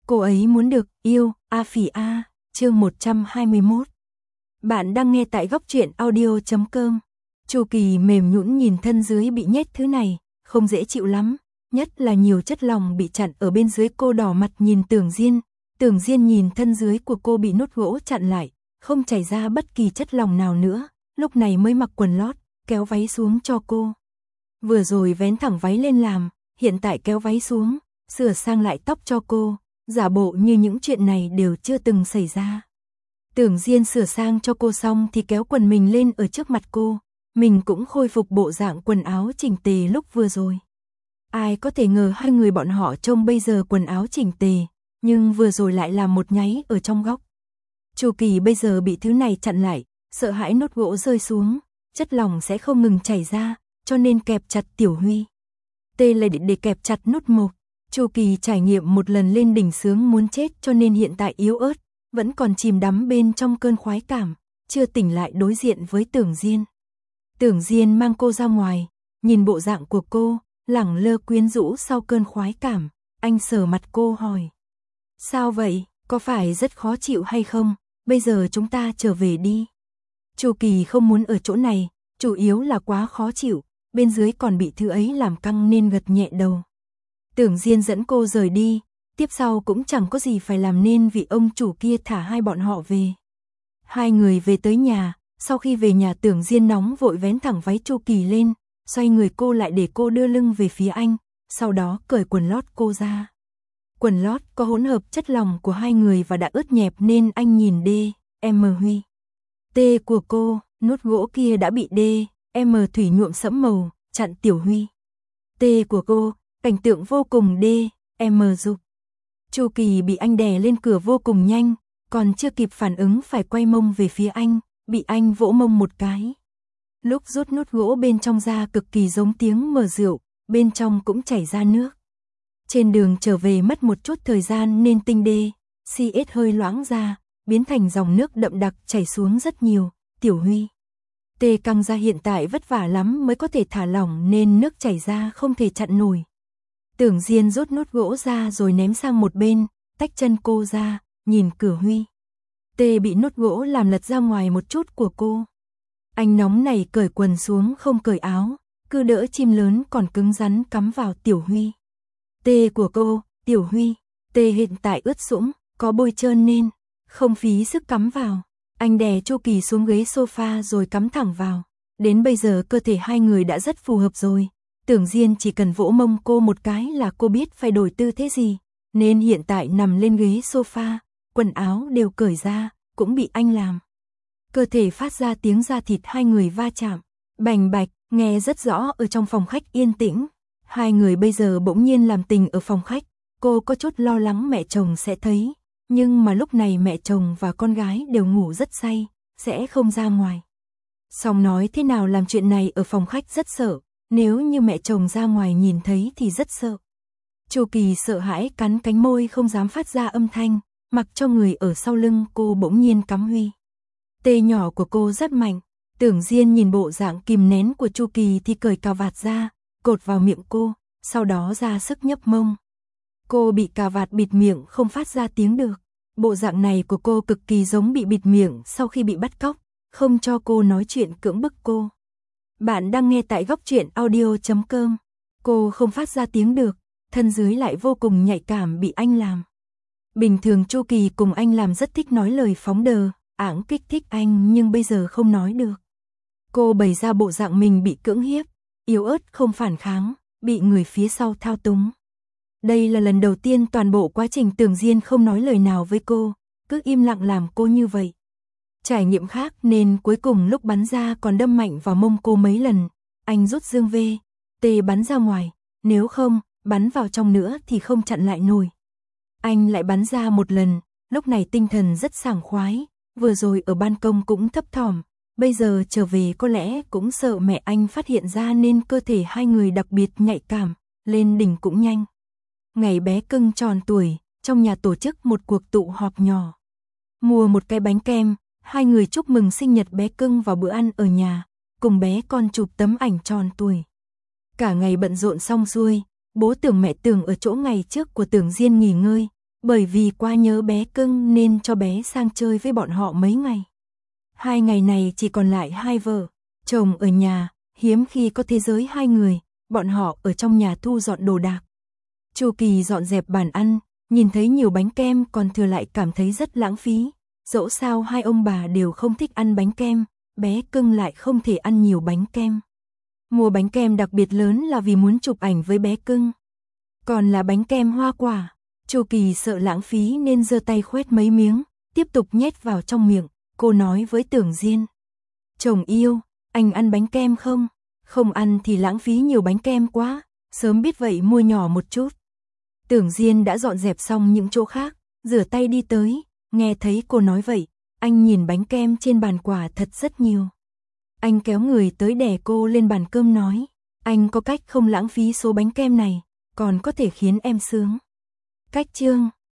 Cô ấy muốn được yêu, A Phỉ A, chương 121. Bạn đang nghe tại góc truyện audio.com. Chu Kỳ mềm nhũn nhìn thân dưới bị nhét thứ này, không dễ chịu lắm, nhất là nhiều chất lỏng bị chặn ở bên dưới. Cô đỏ mặt nhìn Tưởng Diên. Tưởng Diên nhìn thân dưới của cô bị nút gỗ chặn lại, không chảy ra bất kỳ chất lỏng nào nữa, lúc này mới mặc quần lót, kéo váy xuống cho cô. Vừa rồi vén thẳng váy lên làm, hiện tại kéo váy xuống, sửa sang lại tóc cho cô, giả bộ như những chuyện này đều chưa từng xảy ra. Tưởng Diên sửa sang cho cô xong thì kéo quần mình lên ở trước mặt cô, mình cũng khôi phục bộ dạng quần áo chỉnh tề lúc vừa rồi. Ai có thể ngờ hai người bọn họ trông bây giờ quần áo chỉnh tề, nhưng vừa rồi lại làm một nháy ở trong góc. Chu Kỳ bây giờ bị thứ này chặn lại, sợ hãi nốt gỗ rơi xuống, chất lỏng sẽ không ngừng chảy ra, cho nên kẹp chặt Tiểu Huy. Tê là để kẹp chặt nút mộc. Chu Kỳ trải nghiệm một lần lên đỉnh sướng muốn chết cho nên hiện tại yếu ớt, vẫn còn chìm đắm bên trong cơn khoái cảm, chưa tỉnh lại đối diện với Tưởng Diên. Tưởng Diên mang cô ra ngoài, nhìn bộ dạng của cô, lẳng lơ quyến rũ sau cơn khoái cảm, anh sờ mặt cô hỏi. Sao vậy, có phải rất khó chịu hay không, bây giờ chúng ta trở về đi. Chu Kỳ không muốn ở chỗ này, chủ yếu là quá khó chịu, bên dưới còn bị thứ ấy làm căng nên gật nhẹ đầu. Tưởng Diên dẫn cô rời đi, tiếp sau cũng chẳng có gì phải làm nên vì ông chủ kia thả hai bọn họ về. Hai người về tới nhà, sau khi về nhà Tưởng Diên nóng vội vén thẳng váy Chu Kỳ lên, xoay người cô lại để cô đưa lưng về phía anh, sau đó cởi quần lót cô ra. Quần lót có hỗn hợp chất lỏng của hai người và đã ướt nhẹp nên anh nhìn D.M. Huy. T của cô, nút gỗ kia đã bị D.M. Thủy nhuộm sẫm màu, chặn Tiểu Huy. T của cô, cảnh tượng vô cùng D.M. dục. Chu Kỳ bị anh đè lên cửa vô cùng nhanh, còn chưa kịp phản ứng phải quay mông về phía anh, bị anh vỗ mông một cái. Lúc rút nút gỗ bên trong ra cực kỳ giống tiếng mở rượu, bên trong cũng chảy ra nước. Trên đường trở về mất một chút thời gian nên tinh D.C.S hơi loãng ra, biến thành dòng nước đậm đặc chảy xuống rất nhiều. Tiểu Huy. T căng ra hiện tại vất vả lắm mới có thể thả lỏng nên nước chảy ra không thể chặn nổi. Tưởng Diên rút nút gỗ ra rồi ném sang một bên, tách chân cô ra, nhìn cửa Huy. T bị nút gỗ làm lật ra ngoài một chút của cô. Anh nóng này cởi quần xuống không cởi áo, cứ đỡ chim lớn còn cứng rắn cắm vào Tiểu Huy. T của cô, Tiểu Huy, T hiện tại ướt sũng, có bôi trơn nên không phí sức cắm vào. Anh đè Chu Kỳ xuống ghế sofa rồi cắm thẳng vào. Đến bây giờ cơ thể hai người đã rất phù hợp rồi. Tưởng Diên chỉ cần vỗ mông cô một cái là cô biết phải đổi tư thế gì, nên hiện tại nằm lên ghế sofa, quần áo đều cởi ra, cũng bị anh làm. Cơ thể phát ra tiếng da thịt hai người va chạm, bành bạch, nghe rất rõ ở trong phòng khách yên tĩnh. Hai người bây giờ bỗng nhiên làm tình ở phòng khách, cô có chút lo lắng mẹ chồng sẽ thấy, nhưng mà lúc này mẹ chồng và con gái đều ngủ rất say, sẽ không ra ngoài. Xong nói thế nào làm chuyện này ở phòng khách rất sợ. Nếu như mẹ chồng ra ngoài nhìn thấy thì rất sợ. Chu Kỳ sợ hãi cắn cánh môi không dám phát ra âm thanh, mặc cho người ở sau lưng cô bỗng nhiên cắm Huy. Tê nhỏ của cô rất mạnh, Tưởng Diên nhìn bộ dạng kìm nén của Chu Kỳ thì cởi cà vạt ra, cột vào miệng cô, sau đó ra sức nhấp mông. Cô bị cà vạt bịt miệng không phát ra tiếng được. Bộ dạng này của cô cực kỳ giống bị bịt miệng sau khi bị bắt cóc, không cho cô nói chuyện cưỡng bức cô. Bạn đang nghe tại góc truyện audio.com. Cô không phát ra tiếng được, thân dưới lại vô cùng nhạy cảm bị anh làm. Bình thường Chu Kỳ cùng anh làm rất thích nói lời phóng đờ, ảng kích thích anh nhưng bây giờ không nói được. Cô bày ra bộ dạng mình bị cưỡng hiếp, yếu ớt không phản kháng, bị người phía sau thao túng. Đây là lần đầu tiên toàn bộ quá trình Tưởng Diên không nói lời nào với cô, cứ im lặng làm cô như vậy. Trải nghiệm khác nên cuối cùng lúc bắn ra còn đâm mạnh vào mông cô mấy lần, anh rút dương V.T bắn ra ngoài, nếu không, bắn vào trong nữa thì không chặn lại nổi. Anh lại bắn ra một lần, lúc này tinh thần rất sảng khoái, vừa rồi ở ban công cũng thấp thỏm, bây giờ trở về có lẽ cũng sợ mẹ anh phát hiện ra nên cơ thể hai người đặc biệt nhạy cảm, lên đỉnh cũng nhanh. Ngày bé cưng tròn tuổi, trong nhà tổ chức một cuộc tụ họp nhỏ. Mua một cái bánh kem, hai người chúc mừng sinh nhật bé cưng vào bữa ăn ở nhà, cùng bé con chụp tấm ảnh tròn tuổi. Cả ngày bận rộn xong xuôi, bố Tưởng mẹ Tưởng ở chỗ ngày trước của Tưởng Diên nghỉ ngơi, Bởi vì quá nhớ bé cưng nên cho bé sang chơi với bọn họ mấy ngày. 2 ngày này chỉ còn lại hai vợ chồng ở nhà, hiếm khi có thế giới hai người, bọn họ ở trong nhà thu dọn đồ đạc. Chu Kỳ dọn dẹp bàn ăn, nhìn thấy nhiều bánh kem còn thừa lại cảm thấy rất lãng phí. Dẫu sao hai ông bà đều không thích ăn bánh kem, bé cưng lại không thể ăn nhiều bánh kem. Mua bánh kem đặc biệt lớn là vì muốn chụp ảnh với bé cưng. Còn là bánh kem hoa quả, Chu Kỳ sợ lãng phí nên giơ tay khoét mấy miếng, tiếp tục nhét vào trong miệng. Cô nói với Tưởng Diên: "Chồng yêu, anh ăn bánh kem không? Không ăn thì lãng phí nhiều bánh kem quá, sớm biết vậy mua nhỏ một chút." Tưởng Diên đã dọn dẹp xong những chỗ khác, rửa tay đi tới, nghe thấy cô nói vậy, anh nhìn bánh kem trên bàn quả thật rất nhiều. Anh kéo người tới đè cô lên bàn cơm nói: "Anh có cách không lãng phí số bánh kem này, còn có thể khiến em sướng." Cách chương